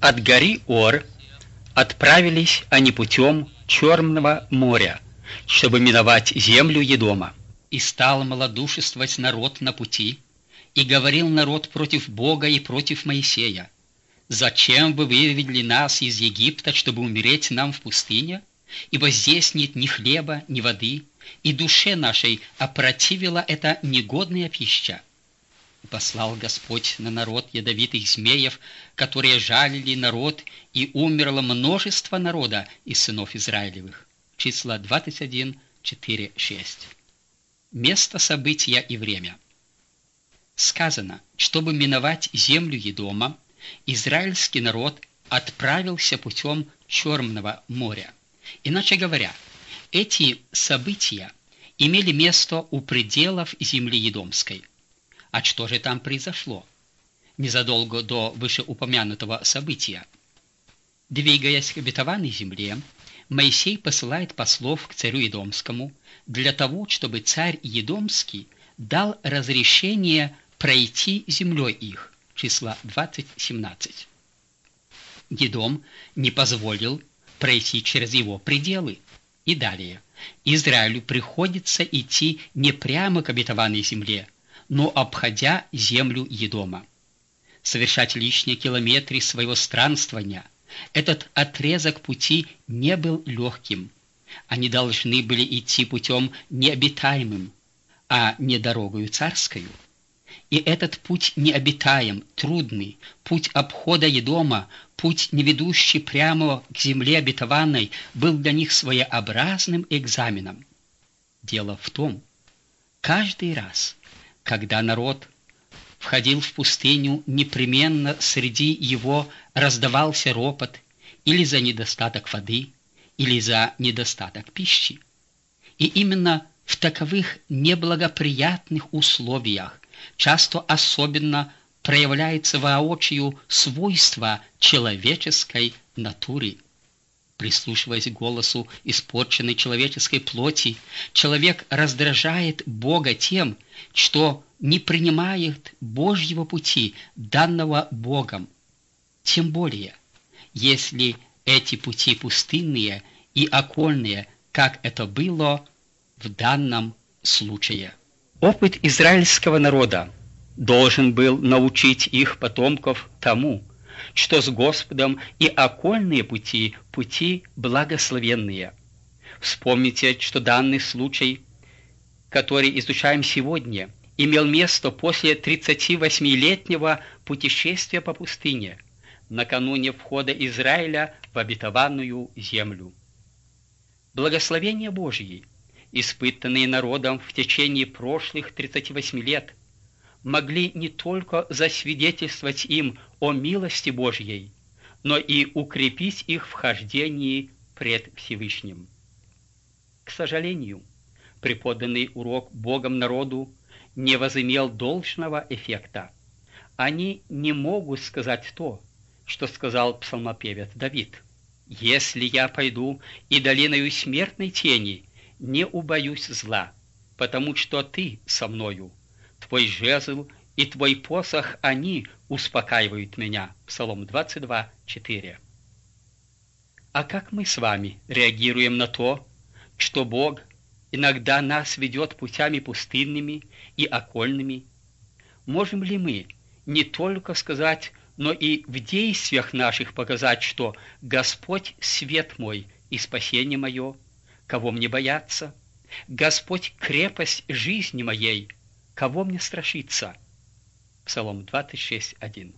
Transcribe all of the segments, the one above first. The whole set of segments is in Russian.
От горы Ор отправились они путем Черного моря, чтобы миновать землю Едома. И стал малодушествовать народ на пути, и говорил народ против Бога и против Моисея: «Зачем вы вывели нас из Египта, чтобы умереть нам в пустыне? Ибо здесь нет ни хлеба, ни воды, и душе нашей опротивила эта негодная пища». И послал Господь на народ ядовитых змеев, которые жалили народ, и умерло множество народа из сынов Израилевых. Числа 21, 4, 6. Место события и время. Сказано, чтобы миновать землю Едома, израильский народ отправился путем Черного моря. Иначе говоря, эти события имели место у пределов земли Едомской. А что же там произошло незадолго до вышеупомянутого события? Двигаясь к обетованной земле, Моисей посылает послов к царю Едомскому для того, чтобы царь Едомский дал разрешение пройти землей их. Числа 20:17. Едом не позволил пройти через его пределы. И далее. Израилю приходится идти не прямо к обетованной земле, но обходя землю Едома. Совершать лишние километры своего странствования. Этот отрезок пути не был легким. Они должны были идти путем необитаемым, а не дорогою царскою. И этот путь необитаем, трудный, путь обхода Едома, путь, не ведущий прямо к земле обетованной, был для них своеобразным экзаменом. Дело в том, каждый раз, когда народ входил в пустыню, непременно среди его раздавался ропот или за недостаток воды, или за недостаток пищи. И именно в таковых неблагоприятных условиях часто особенно проявляется воочию свойство человеческой натуры. Прислушиваясь к голосу испорченной человеческой плоти, человек раздражает Бога тем, что не принимает Божьего пути, данного Богом. Тем более, если эти пути пустынные и окольные, как это было в данном случае. Опыт израильского народа должен был научить их потомков тому, что с Господом и окольные пути – пути благословенные. Вспомните, что данный случай, который изучаем сегодня, имел место после 38-летнего путешествия по пустыне, накануне входа Израиля в обетованную землю. Благословения Божьи, испытанные народом в течение прошлых 38 лет, могли не только засвидетельствовать им о милости Божьей, но и укрепить их в хождении пред Всевышним. К сожалению, преподанный урок Богом народу не возымел должного эффекта. Они не могут сказать то, что сказал псалмопевец Давид: «Если я пойду и долиною смертной тени, не убоюсь зла, потому что ты со мною. Твой жезл и твой посох, они успокаивают меня». Псалом 22:4. А как мы с вами реагируем на то, что Бог иногда нас ведет путями пустынными и окольными? Можем ли мы не только сказать, но и в действиях наших показать, что Господь — свет мой и спасение мое, кого мне бояться? Господь — крепость жизни моей, кого мне страшиться? Псалом 26:1.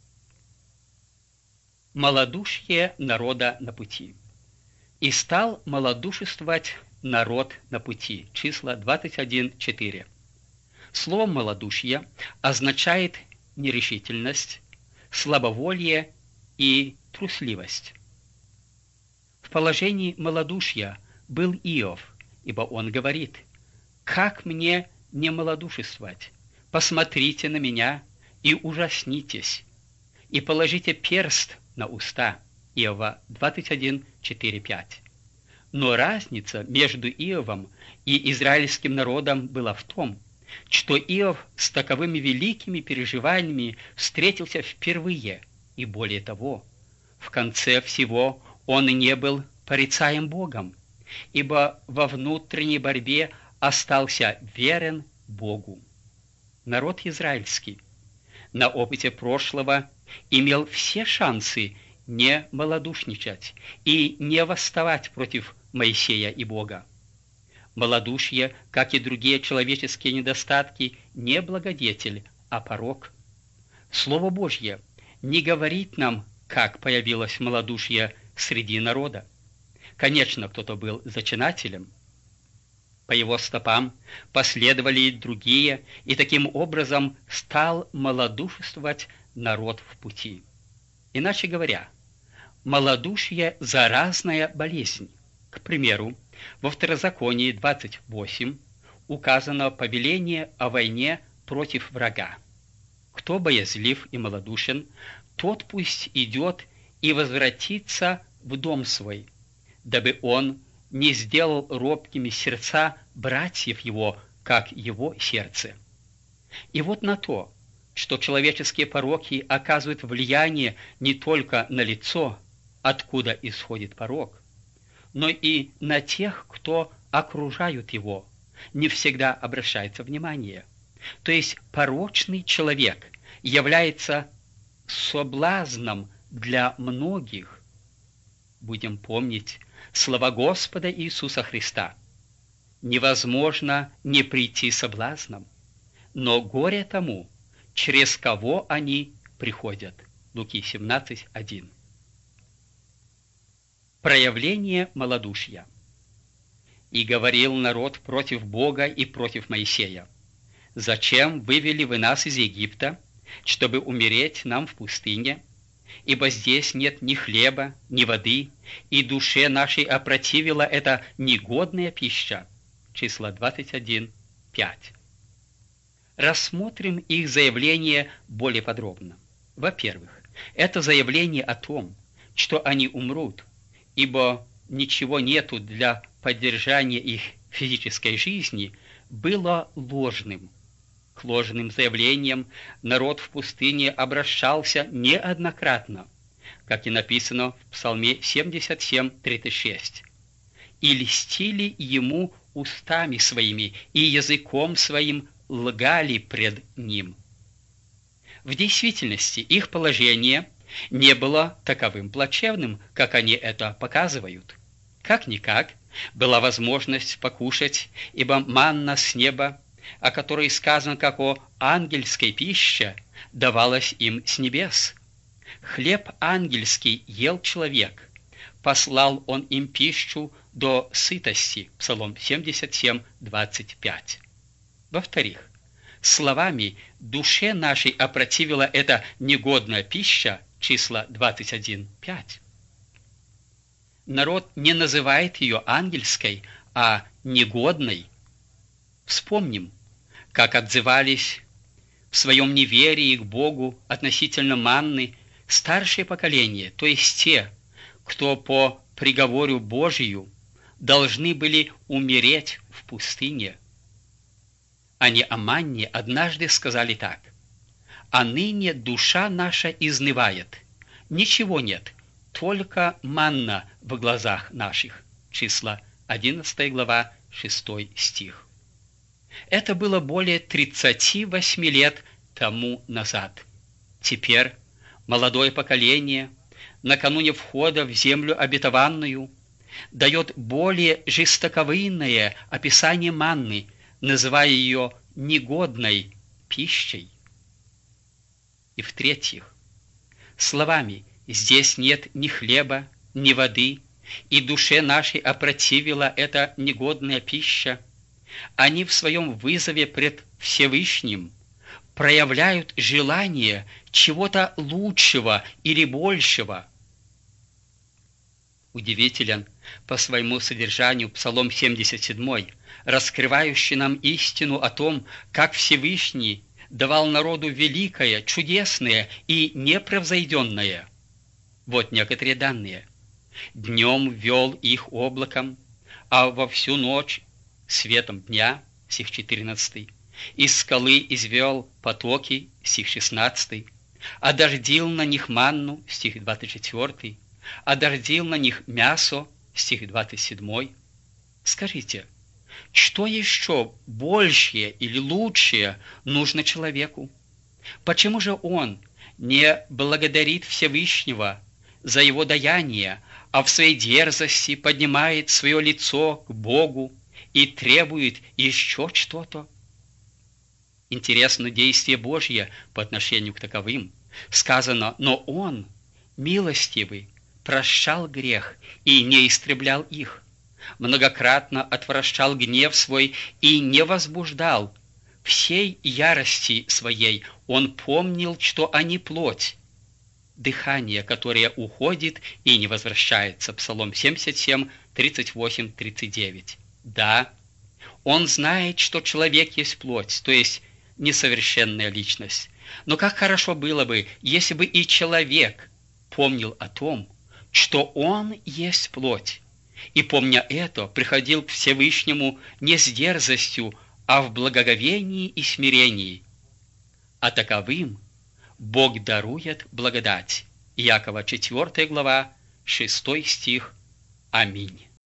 Малодушие народа на пути. «И стал малодушествовать народ на пути». Числа 21:4. Слово «малодушие» означает нерешительность, слабоволие и трусливость. В положении малодушия был Иов, ибо он говорит: «Как мне не малодушествовать? Посмотрите на меня и ужаснитесь, и положите перст на уста». Иова 21:4-5. Но разница между Иовом и израильским народом была в том, что Иов с таковыми великими переживаниями встретился впервые, и более того, в конце всего он не был порицаем Богом, ибо во внутренней борьбе остался верен Богу. Народ израильский на опыте прошлого имел все шансы не малодушничать и не восставать против Моисея и Бога. Малодушие, как и другие человеческие недостатки, не благодетель, а порок. Слово Божье не говорит нам, как появилось малодушие среди народа. Конечно, кто-то был зачинателем. По его стопам последовали и другие, и таким образом стал малодушествовать народ в пути. Иначе говоря, малодушие – заразная болезнь. К примеру, во Второзаконии 28 указано повеление о войне против врага. Кто боязлив и малодушен, тот пусть идет и возвратится в дом свой, дабы он не сделал робкими сердца братьев его, как его сердце. И вот на то, что человеческие пороки оказывают влияние не только на лицо, откуда исходит порок, но и на тех, кто окружают его, не всегда обращается внимание. То есть порочный человек является соблазном для многих. Будем помнить слова Господа Иисуса Христа. Невозможно не прийти соблазном, но горе тому, через кого они приходят. Луки 17:1. Проявление малодушия. «И говорил народ против Бога и против Моисея: зачем вывели вы нас из Египта, чтобы умереть нам в пустыне? Ибо здесь нет ни хлеба, ни воды, и душе нашей опротивила эта негодная пища». Числа 21:5. Рассмотрим их заявление более подробно. Во-первых, это заявление о том, что они умрут, ибо ничего нету для поддержания их физической жизни, было ложным. К ложным заявлениям народ в пустыне обращался неоднократно, как и написано в Псалме 77:36. «И льстили ему устами своими, и языком своим лгали пред ним». В действительности их положение не было таковым плачевным, как они это показывают. Как-никак была возможность покушать, ибо манна с неба, о которой сказано как о ангельской пище, давалась им с небес. Хлеб ангельский ел человек, послал он им пищу до сытости. Псалом 77:25. Во-вторых, словами «душе нашей опротивила эта негодная пища» числа 21:5. Народ не называет ее ангельской, а негодной. Вспомним, как отзывались в своем неверии к Богу относительно манны старшее поколение, то есть те, кто по приговору Божию должны были умереть в пустыне. Они о манне однажды сказали так: «А ныне душа наша изнывает, ничего нет, только манна в глазах наших». Числа 11 глава, 6 стих. Это было более 38 лет тому назад. Теперь молодое поколение, накануне входа в землю обетованную, дает более жестоковыйное описание манны, называя ее негодной пищей. И в-третьих, словами «здесь нет ни хлеба, ни воды, и душе нашей опротивила эта негодная пища», они в своем вызове пред Всевышним проявляют желание чего-то лучшего или большего. Удивителен по своему содержанию Псалом 77, раскрывающий нам истину о том, как Всевышний давал народу великое, чудесное и непревзойденное. Вот некоторые данные. «Днем вел их облаком, а во всю ночь светом дня», стих 14, «из скалы извел потоки», стих 16, одождил на них манну, стих 24, одождил на них мясо, стих 27. Скажите, что еще большее или лучшее нужно человеку? Почему же он не благодарит Всевышнего за его даяние, а в своей дерзости поднимает свое лицо к Богу и требует еще что-то? Интересно действие Божье по отношению к таковым. Сказано, но Он, милостивый, прощал грех и не истреблял их, многократно отвращал гнев свой и не возбуждал. Всей ярости своей Он помнил, что они плоть, дыхание, которое уходит и не возвращается. Псалом 77, 38, 39. Да, Он знает, что человек есть плоть, то есть несовершенная личность. Но как хорошо было бы, если бы и человек помнил о том, что он есть плоть, и, помня это, приходил к Всевышнему не с дерзостью, а в благоговении и смирении. А таковым Бог дарует благодать. Иакова 4 глава, 6 стих. Аминь.